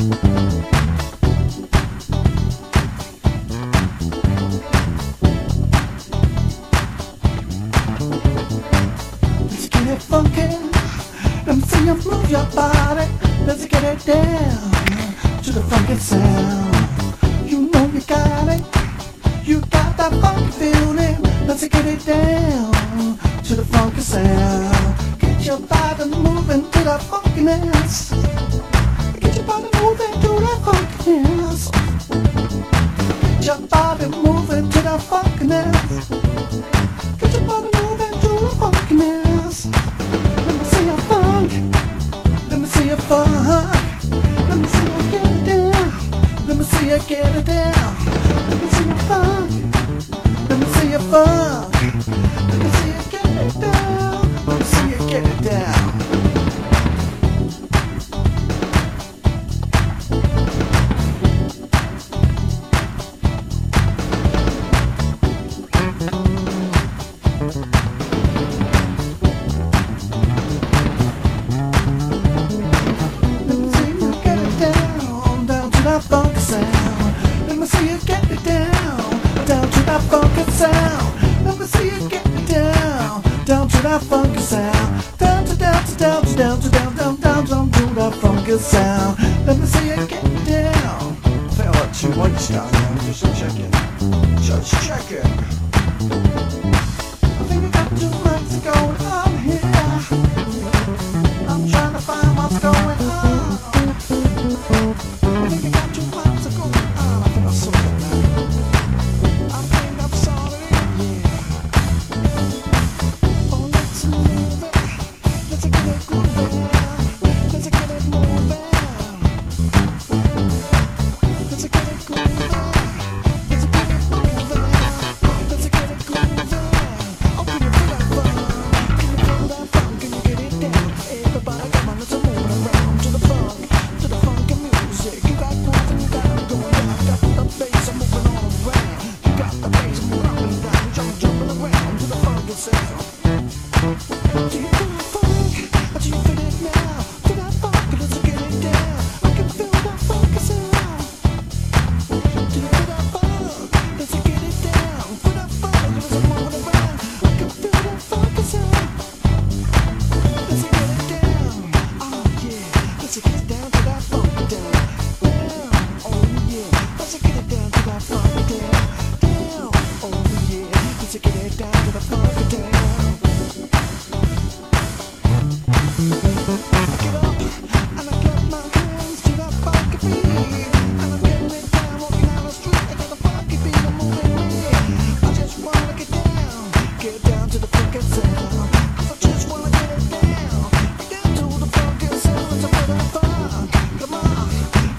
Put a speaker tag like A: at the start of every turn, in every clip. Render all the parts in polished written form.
A: Let's get it funky. Let me see you move your body. Let's get it down to the funky sound. You know you got it. You got that funky feeling. Let's get it down to the funky sound. Get your body moving to that funkiness. Get your body moving to that funkiness. Get your body moving to that funkiness. Get your body moving to the funkiness. Let me see your funk. Let me see your funk. Let me see you get it down. Let me see you get it down. Let me see your funk. Let me see your funk. Let me see you get it down. Let me see you get it down. Let me see you get it down to that funky sound. Let me see you get it down to that funky sound. Let me see you get it down to that funky sound. Down to that funky sound. Let me see you get it down. I think I like two mics down there. Just check it. Just check it. I think I got two mics going on here. I'm trying to find what's going on. I think I got two mics going on. I think I saw it now. I think I saw it, yeah. Oh, let's move it. Let's get it grooving. Let's get it moving. Let's get it grooving. Let's get it moving. Let's get it grooving. Oh, can you feel that funk? Can you feel that funk? Can you get it down? Everybody come on, let's move around to the funky music. You got grooving, you got it going down. Got the bass, I'm moving all around. You got the bass, moving up and down. Jumping around to the funky sound. Do you feel that funk? Do you feel it now? Feel that funk? Let's get it down. I can feel that funky sound. Do you feel that funk? Let's get it down. Feel that funk? Let's move around. I can feel that funky sound. Let's get it down. Oh yeah. Let's get it down to that funky down. Down. Oh yeah. Let's get it down to that funky down. Down. Oh yeah. Let's get it down to the funky down. I get up and I clap my hands to that funky beat. And I'm getting it down, walking down the street. I got the funky beat, I'm moving with. I just wanna get down to the funky sound. I just wanna get it down to the funky sound. So put that funk, come on.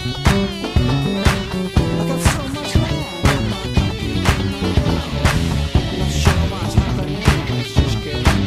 A: I got so much land. Not sure what's happening. Let's just get it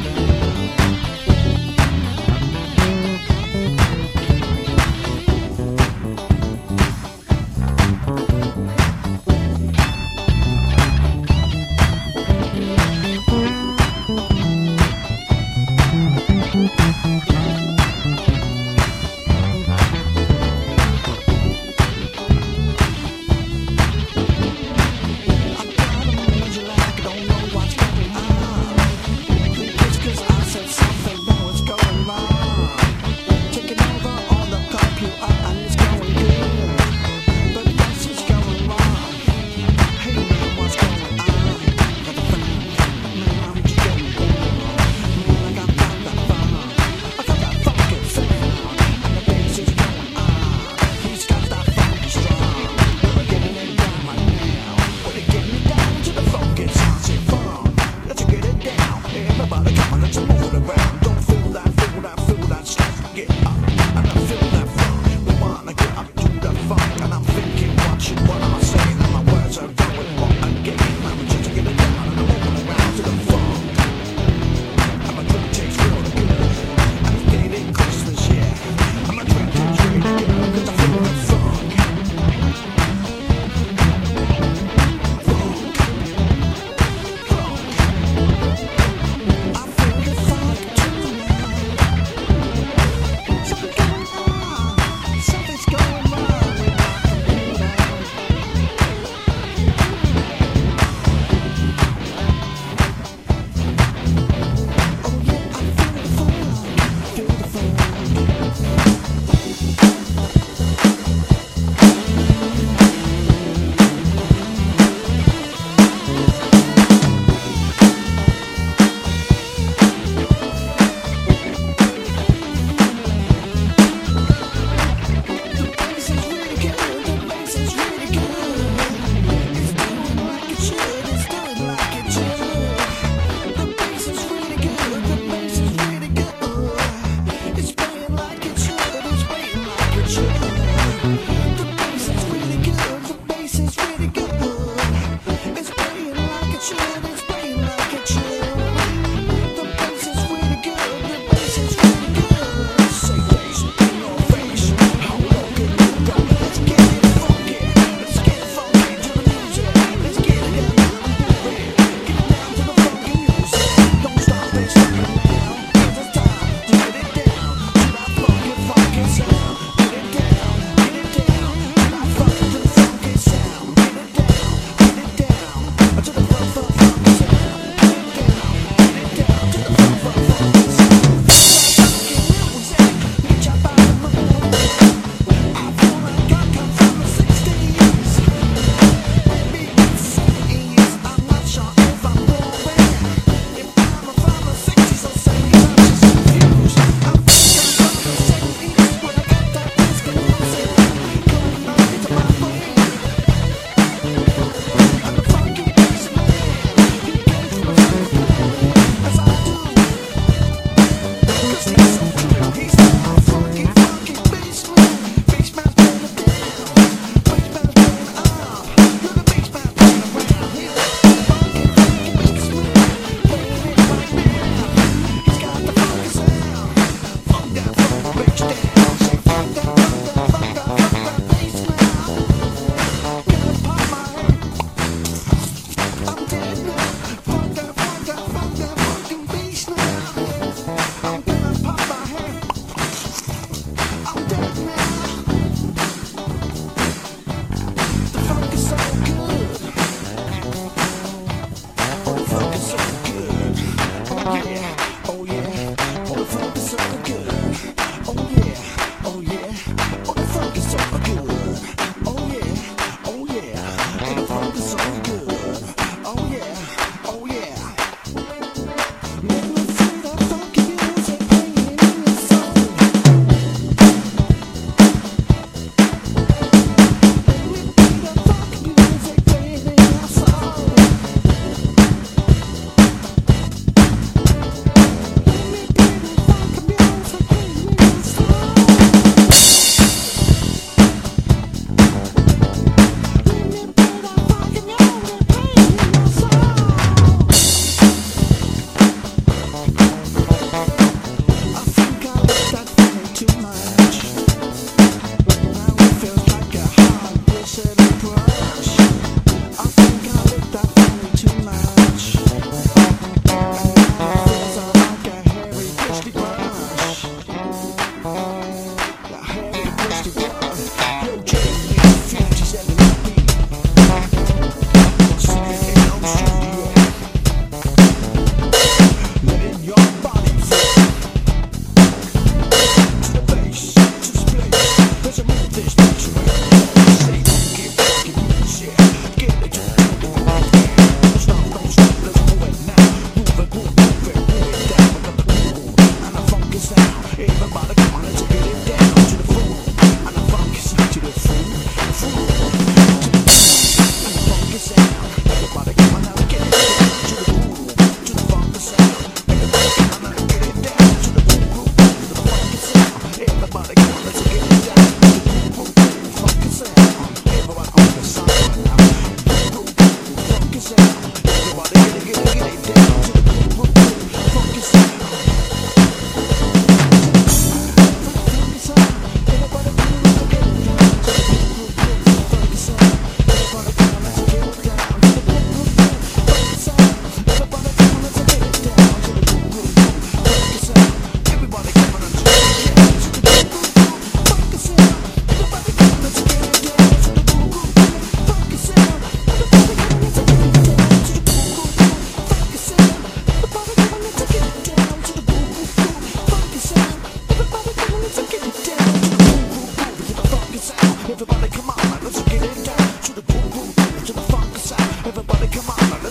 A: Everybody come on, let's get it down to the boom boom, to the funk sound. Everybody come on, let's